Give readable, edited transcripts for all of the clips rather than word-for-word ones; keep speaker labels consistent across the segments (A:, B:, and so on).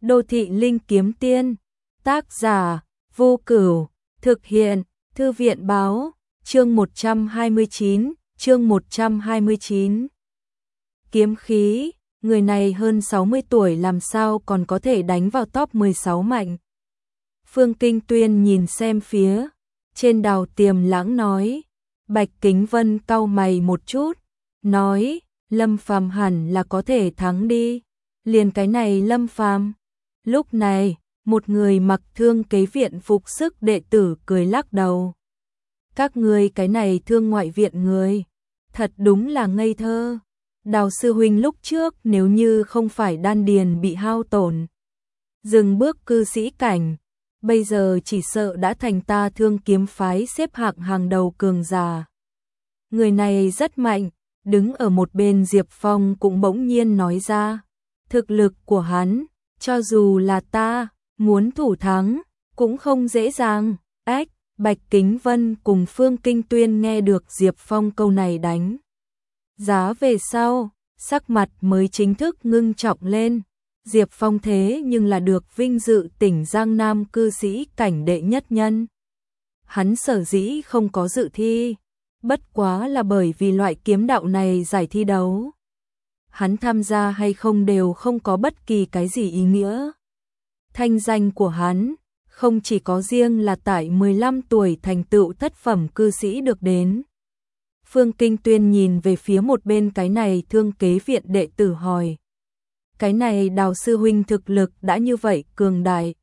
A: Đô thị linh kiếm tiên, tác giả, Vô Cửu, thực hiện, Thư viện báo, chương 129. Kiếm khí, người này hơn 60 tuổi làm sao còn có thể đánh vào top 16 mạnh. Phương Kinh Tuyên nhìn xem phía trên Đào Tiềm Lãng nói. Bạch Kính Vân cau mày một chút, nói, Lâm Phàm hẳn là có thể thắng đi. Liền cái này Lâm Phàm. Lúc này, một người mặc Thương Kế Viện phục sức đệ tử cười lắc đầu. Các ngươi cái này Thương Ngoại Viện người, thật đúng là ngây thơ. Đào sư huynh lúc trước nếu như không phải đan điền bị hao tổn, dừng bước cư sĩ cảnh, bây giờ chỉ sợ đã thành ta Thương kiếm phái xếp hạng hàng đầu cường giả. Người này rất mạnh, đứng ở một bên Diệp Phong cũng bỗng nhiên nói ra, thực lực của hắn, cho dù là ta, muốn thủ thắng, cũng không dễ dàng. Ách, Bạch Kính Vân cùng Phương Kinh Tuyên nghe được Diệp Phong câu này đánh giá về sau, sắc mặt mới chính thức ngưng trọng lên. Diệp Phong thế nhưng là được vinh dự tỉnh Giang Nam cư sĩ cảnh đệ nhất nhân. Hắn sở dĩ không có dự thi, bất quá là bởi vì loại kiếm đạo này giải thi đấu. Hắn tham gia hay không đều không có bất kỳ cái gì ý nghĩa. Thanh danh của hắn, không chỉ có riêng là tại 15 tuổi thành tựu thất phẩm cư sĩ được đến. Phương Kinh Tuyên nhìn về phía một bên cái này Thương Kế Viện đệ tử hỏi. Cái này Đào sư huynh thực lực đã như vậy cường đại,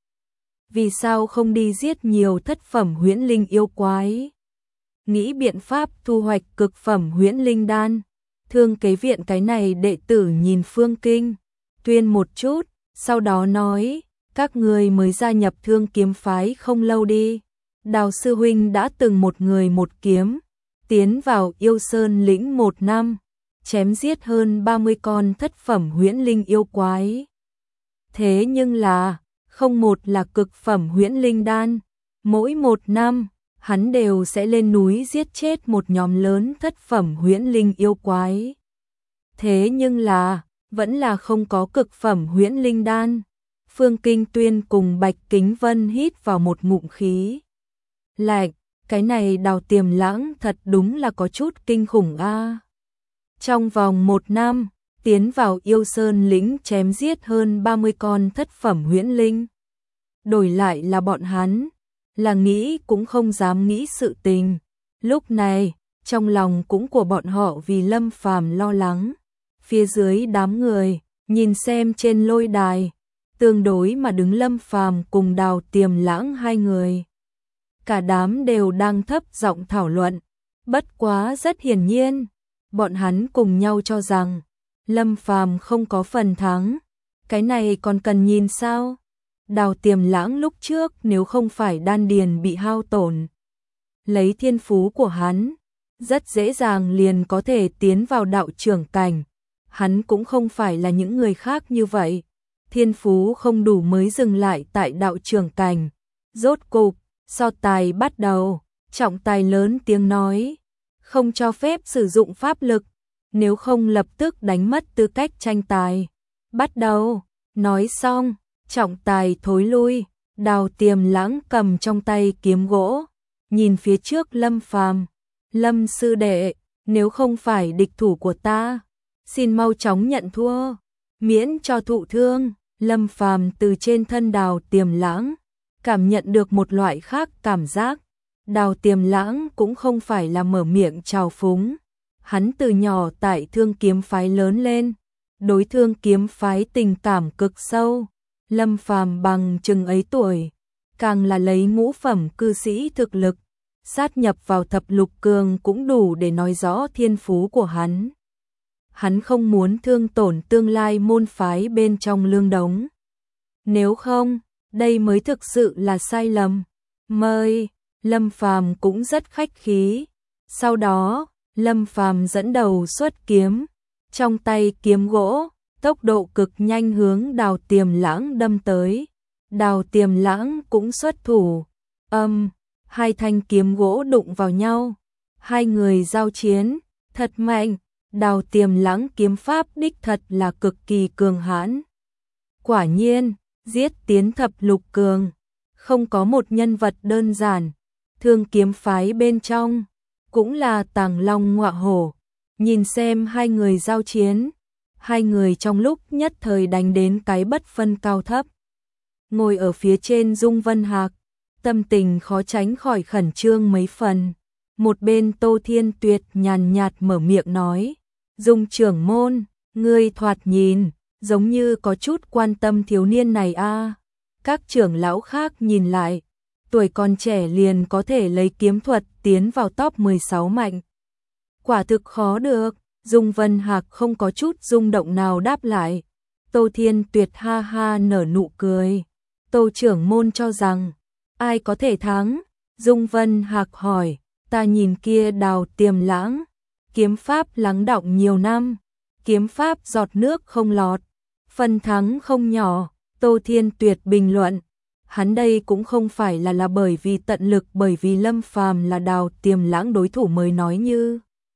A: vì sao không đi giết nhiều thất phẩm huyễn linh yêu quái? Nghĩ biện pháp thu hoạch cực phẩm huyễn linh đan. Thương Kế Viện cái này đệ tử nhìn Phương Kinh Tuyên một chút, sau đó nói, các người mới gia nhập Thương kiếm phái không lâu đi. Đào sư huynh đã từng một người một kiếm, tiến vào Yêu Sơn lĩnh 1 năm, chém giết hơn 30 con thất phẩm huyễn linh yêu quái. Thế nhưng là, không một là cực phẩm huyễn linh đan, mỗi 1 năm, hắn đều sẽ lên núi giết chết một nhóm lớn thất phẩm huyễn linh yêu quái. Thế nhưng là, vẫn là không có cực phẩm huyễn linh đan. Phương Kinh Tuyên cùng Bạch Kính Vân hít vào một ngụm khí lạnh, cái này Đào Tiềm Lãng thật đúng là có chút kinh khủng a. Trong vòng 1 năm, tiến vào Yêu Sơn lĩnh chém giết hơn 30 con thất phẩm huyễn linh. Đổi lại là bọn hắn, là nghĩ cũng không dám nghĩ sự tình. Lúc này, trong lòng cũng của bọn họ vì Lâm Phàm lo lắng. Phía dưới đám người, nhìn xem trên lôi đài, tương đối mà đứng Lâm Phàm cùng Đào Tiềm Lãng hai người. Cả đám đều đang thấp giọng thảo luận, bất quá rất hiển nhiên, bọn hắn cùng nhau cho rằng Lâm Phàm không có phần thắng, cái này còn cần nhìn sao? Đào Tiềm Lãng lúc trước nếu không phải đan điền bị hao tổn, lấy thiên phú của hắn, rất dễ dàng liền có thể tiến vào đạo trưởng cảnh. Hắn cũng không phải là những người khác như vậy, thiên phú không đủ mới dừng lại tại đạo trưởng cảnh. Rốt cục, so tài bắt đầu, trọng tài lớn tiếng nói, không cho phép sử dụng pháp lực, nếu không lập tức đánh mất tư cách tranh tài. Bắt đầu, nói xong, trọng tài thối lui, Đào Tiềm Lãng cầm trong tay kiếm gỗ, nhìn phía trước Lâm Phàm, Lâm sư đệ, nếu không phải địch thủ của ta, xin mau chóng nhận thua, miễn cho thụ thương. Lâm Phàm từ trên thân Đào Tiềm Lãng cảm nhận được một loại khác cảm giác. Đào Tiềm Lãng cũng không phải là mở miệng trào phúng, hắn từ nhỏ tại Thương kiếm phái lớn lên, đối Thương kiếm phái tình cảm cực sâu. Lâm Phàm bằng chừng ấy tuổi, càng là lấy ngũ phẩm cư sĩ thực lực, sát nhập vào thập lục cường cũng đủ để nói rõ thiên phú của hắn. Hắn không muốn thương tổn tương lai môn phái bên trong lương đống. Nếu không, đây mới thực sự là sai lầm. Mời, Lâm Phàm cũng rất khách khí. Sau đó, Lâm Phàm dẫn đầu xuất kiếm, trong tay kiếm gỗ, tốc độ cực nhanh hướng Đào Tiềm Lãng đâm tới. Đào Tiềm Lãng cũng xuất thủ. Hai thanh kiếm gỗ đụng vào nhau. Hai người giao chiến, thật mạnh. Đào Tiềm Lãng kiếm pháp đích thật là cực kỳ cường hãn. Quả nhiên, giết tiến thập lục cường, không có một nhân vật đơn giản, Thương kiếm phái bên trong, cũng là tàng long ngọa hổ, nhìn xem hai người giao chiến, hai người trong lúc nhất thời đánh đến cái bất phân cao thấp. Ngồi ở phía trên Dung Vân Hạc, tâm tình khó tránh khỏi khẩn trương mấy phần. Một bên Tô Thiên Tuyệt nhàn nhạt mở miệng nói, Dung trưởng môn, ngươi thoạt nhìn, giống như có chút quan tâm thiếu niên này a. Các trưởng lão khác nhìn lại, tuổi còn trẻ liền có thể lấy kiếm thuật tiến vào top 16 mạnh. Quả thực khó được, Dung Vân Hạc không có chút rung động nào đáp lại. Tô Thiên Tuyệt ha ha nở nụ cười. Tô trưởng môn cho rằng, ai có thể thắng? Dung Vân Hạc hỏi, ta nhìn kia Đào Tiềm Lãng, kiếm pháp lắng đọng nhiều năm, kiếm pháp giọt nước không lọt, phần thắng không nhỏ. Tô Thiên Tuyệt bình luận, hắn đây cũng không phải là bởi vì tận lực, bởi vì Lâm Phàm là Đào Tiềm Lãng đối thủ mới nói như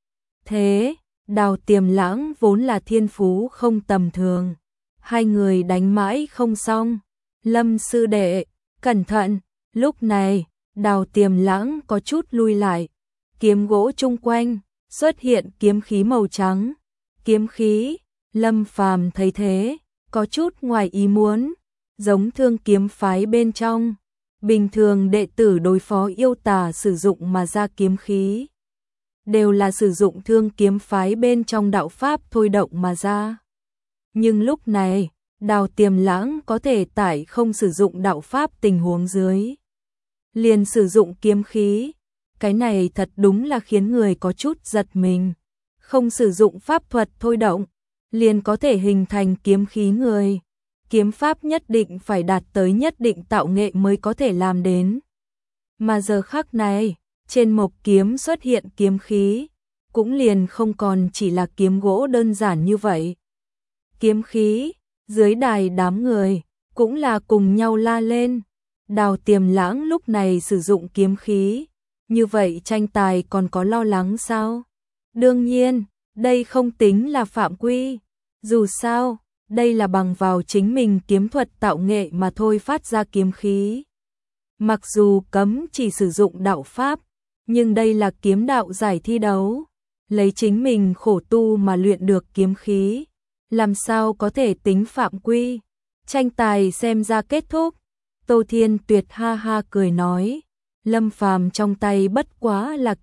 A: thế. Đào Tiềm Lãng vốn là thiên phú không tầm thường, hai người đánh mãi không xong. Lâm sư đệ, cẩn thận. Lúc này, Đào Tiềm Lãng có chút lui lại, kiếm gỗ chung quanh xuất hiện kiếm khí màu trắng. Kiếm khí, Lâm Phàm thấy thế, có chút ngoài ý muốn, giống Thương kiếm phái bên trong, bình thường đệ tử đối phó yêu tà sử dụng mà ra kiếm khí, đều là sử dụng Thương kiếm phái bên trong đạo pháp thôi động mà ra. Nhưng lúc này, Đào Tiềm Lãng có thể tại không sử dụng đạo pháp tình huống dưới, liền sử dụng kiếm khí. Cái này thật đúng là khiến người có chút giật mình. Không sử dụng pháp thuật thôi động, liền có thể hình thành kiếm khí người. Kiếm pháp nhất định phải đạt tới nhất định tạo nghệ mới có thể làm đến. Mà giờ khắc này, trên mộc kiếm xuất hiện kiếm khí, cũng liền không còn chỉ là kiếm gỗ đơn giản như vậy. Kiếm khí, dưới đài đám người, cũng là cùng nhau la lên. Đào Tiềm Lãng lúc này sử dụng kiếm khí, như vậy tranh tài còn có lo lắng sao? Đương nhiên, đây không tính là phạm quy. Dù sao, đây là bằng vào chính mình kiếm thuật tạo nghệ mà thôi phát ra kiếm khí. Mặc dù cấm chỉ sử dụng đạo pháp, nhưng đây là kiếm đạo giải thi đấu, lấy chính mình khổ tu mà luyện được kiếm khí, làm sao có thể tính phạm quy? Tranh tài xem ra kết thúc. Tô Thiên Tuyệt ha ha cười nói, Lâm Phàm trong tay bất quá là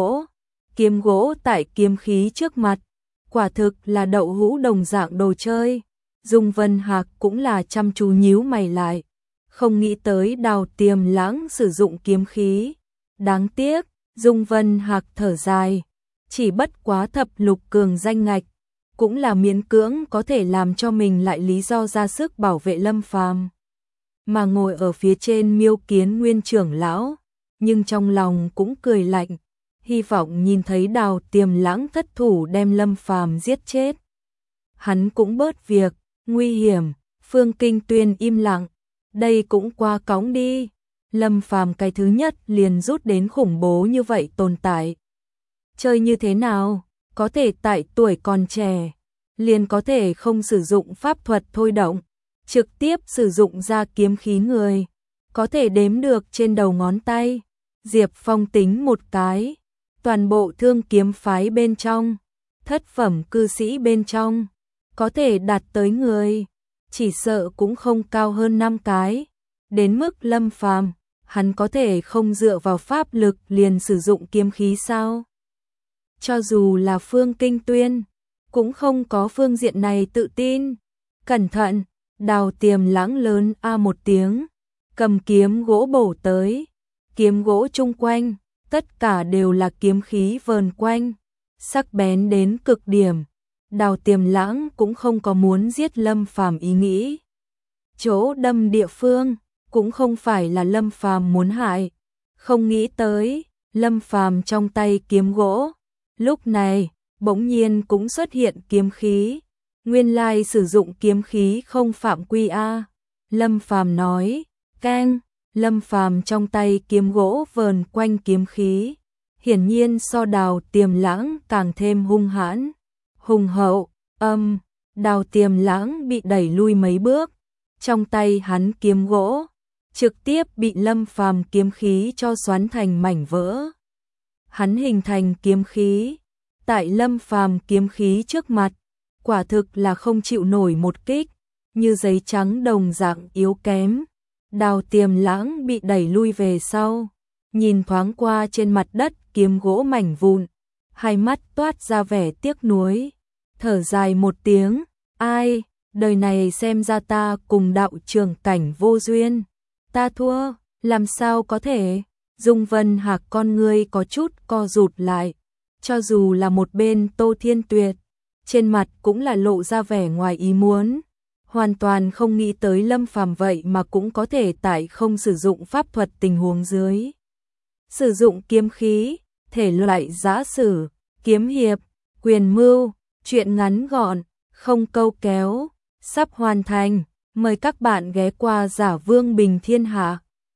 A: kiếm gỗ tại kiếm khí trước mặt, quả thực là đậu hũ đồng dạng đồ chơi. Dung Vân Hạc cũng là chăm chú nhíu mày lại, không nghĩ tới Đào Tiềm Lãng sử dụng kiếm khí. Đáng tiếc, Dung Vân Hạc thở dài, chỉ bất quá thập lục cường danh ngạch, cũng là miễn cưỡng có thể làm cho mình lại lý do ra sức bảo vệ Lâm Phàm. Mà ngồi ở phía trên Miêu Kiến Nguyên trưởng lão, nhưng trong lòng cũng cười lạnh, hy vọng nhìn thấy Đào Tiềm Lãng thất thủ đem Lâm Phàm giết chết. Hắn cũng bớt việc, nguy hiểm. Phương Kinh Tuyên im lặng, đây cũng quá cóng đi. Lâm Phàm cái thứ nhất liền rút đến khủng bố như vậy tồn tại. Chơi như thế nào, có thể tại tuổi còn trẻ, liền có thể không sử dụng pháp thuật thôi động, trực tiếp sử dụng ra kiếm khí người, có thể đếm được trên đầu ngón tay. Diệp Phong tính một cái, toàn bộ Thương kiếm phái bên trong, thất phẩm cư sĩ bên trong, có thể đạt tới người, chỉ sợ cũng không cao hơn 5 cái. Đến mức Lâm Phàm, hắn có thể không dựa vào pháp lực liền sử dụng kiếm khí sao? Cho dù là Phương Kinh Tuyên, cũng không có phương diện này tự tin. Cẩn thận, Đào Tiềm Lãng lớn a một tiếng, cầm kiếm gỗ bổ tới. Kiếm gỗ chung quanh, tất cả đều là kiếm khí vờn quanh, sắc bén đến cực điểm. Đào Tiềm Lãng cũng không có muốn giết Lâm Phàm ý nghĩ. Chỗ đâm địa phương, cũng không phải là Lâm Phàm muốn hại. Không nghĩ tới, Lâm Phàm trong tay kiếm gỗ, lúc này, bỗng nhiên cũng xuất hiện kiếm khí. Nguyên lai sử dụng kiếm khí không phạm quy a. Lâm Phàm nói, keng. Lâm Phàm trong tay kiếm gỗ vờn quanh kiếm khí, hiển nhiên so Đào Tiềm Lãng càng thêm hung hãn, hùng hậu. Đào Tiềm Lãng bị đẩy lui mấy bước, trong tay hắn kiếm gỗ, trực tiếp bị Lâm Phàm kiếm khí cho xoắn thành mảnh vỡ. Hắn hình thành kiếm khí, tại Lâm Phàm kiếm khí trước mặt, quả thực là không chịu nổi một kích, như giấy trắng đồng dạng yếu kém. Đào Tiềm Lãng bị đẩy lui về sau, nhìn thoáng qua trên mặt đất kiếm gỗ mảnh vụn, hai mắt toát ra vẻ tiếc nuối, thở dài một tiếng, ai, đời này xem ra ta cùng đạo trưởng cảnh vô duyên, ta thua, làm sao có thể? Dung Vân Hạc con ngươi có chút co rụt lại, cho dù là một bên Tô Thiên Tuyệt, trên mặt cũng là lộ ra vẻ ngoài ý muốn, hoàn toàn không nghĩ tới Lâm Phàm vậy mà cũng có thể tại không sử dụng pháp thuật tình huống dưới. Sử dụng kiếm khí, thể loại giã sử, kiếm hiệp, quyền mưu, truyện ngắn gọn, không câu kéo, sắp hoàn thành, mời các bạn ghé qua Giả Vương Bình Thiên Hạ.